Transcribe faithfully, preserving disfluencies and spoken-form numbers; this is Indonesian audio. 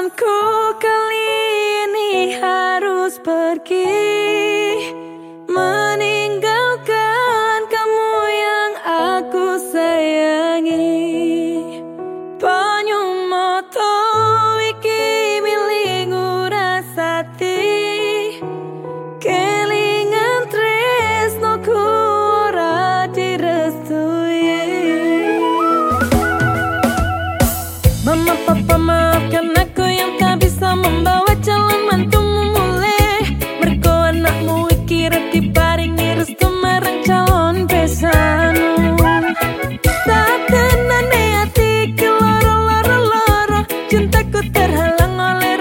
Aku kali ini harus pergi, meninggalkan kamu yang aku sayangi. Banyu moto iki milik ngurasati, kelingan tresnoku ora direstui. Mama papa maafkan aku yang tak bisa membawa calon mantumu mulai. Mergo anakmu iki reti paringi restu marang calon besanmu. Tak tenane hati ke loro-loro-loro, cintaku terhalang oleh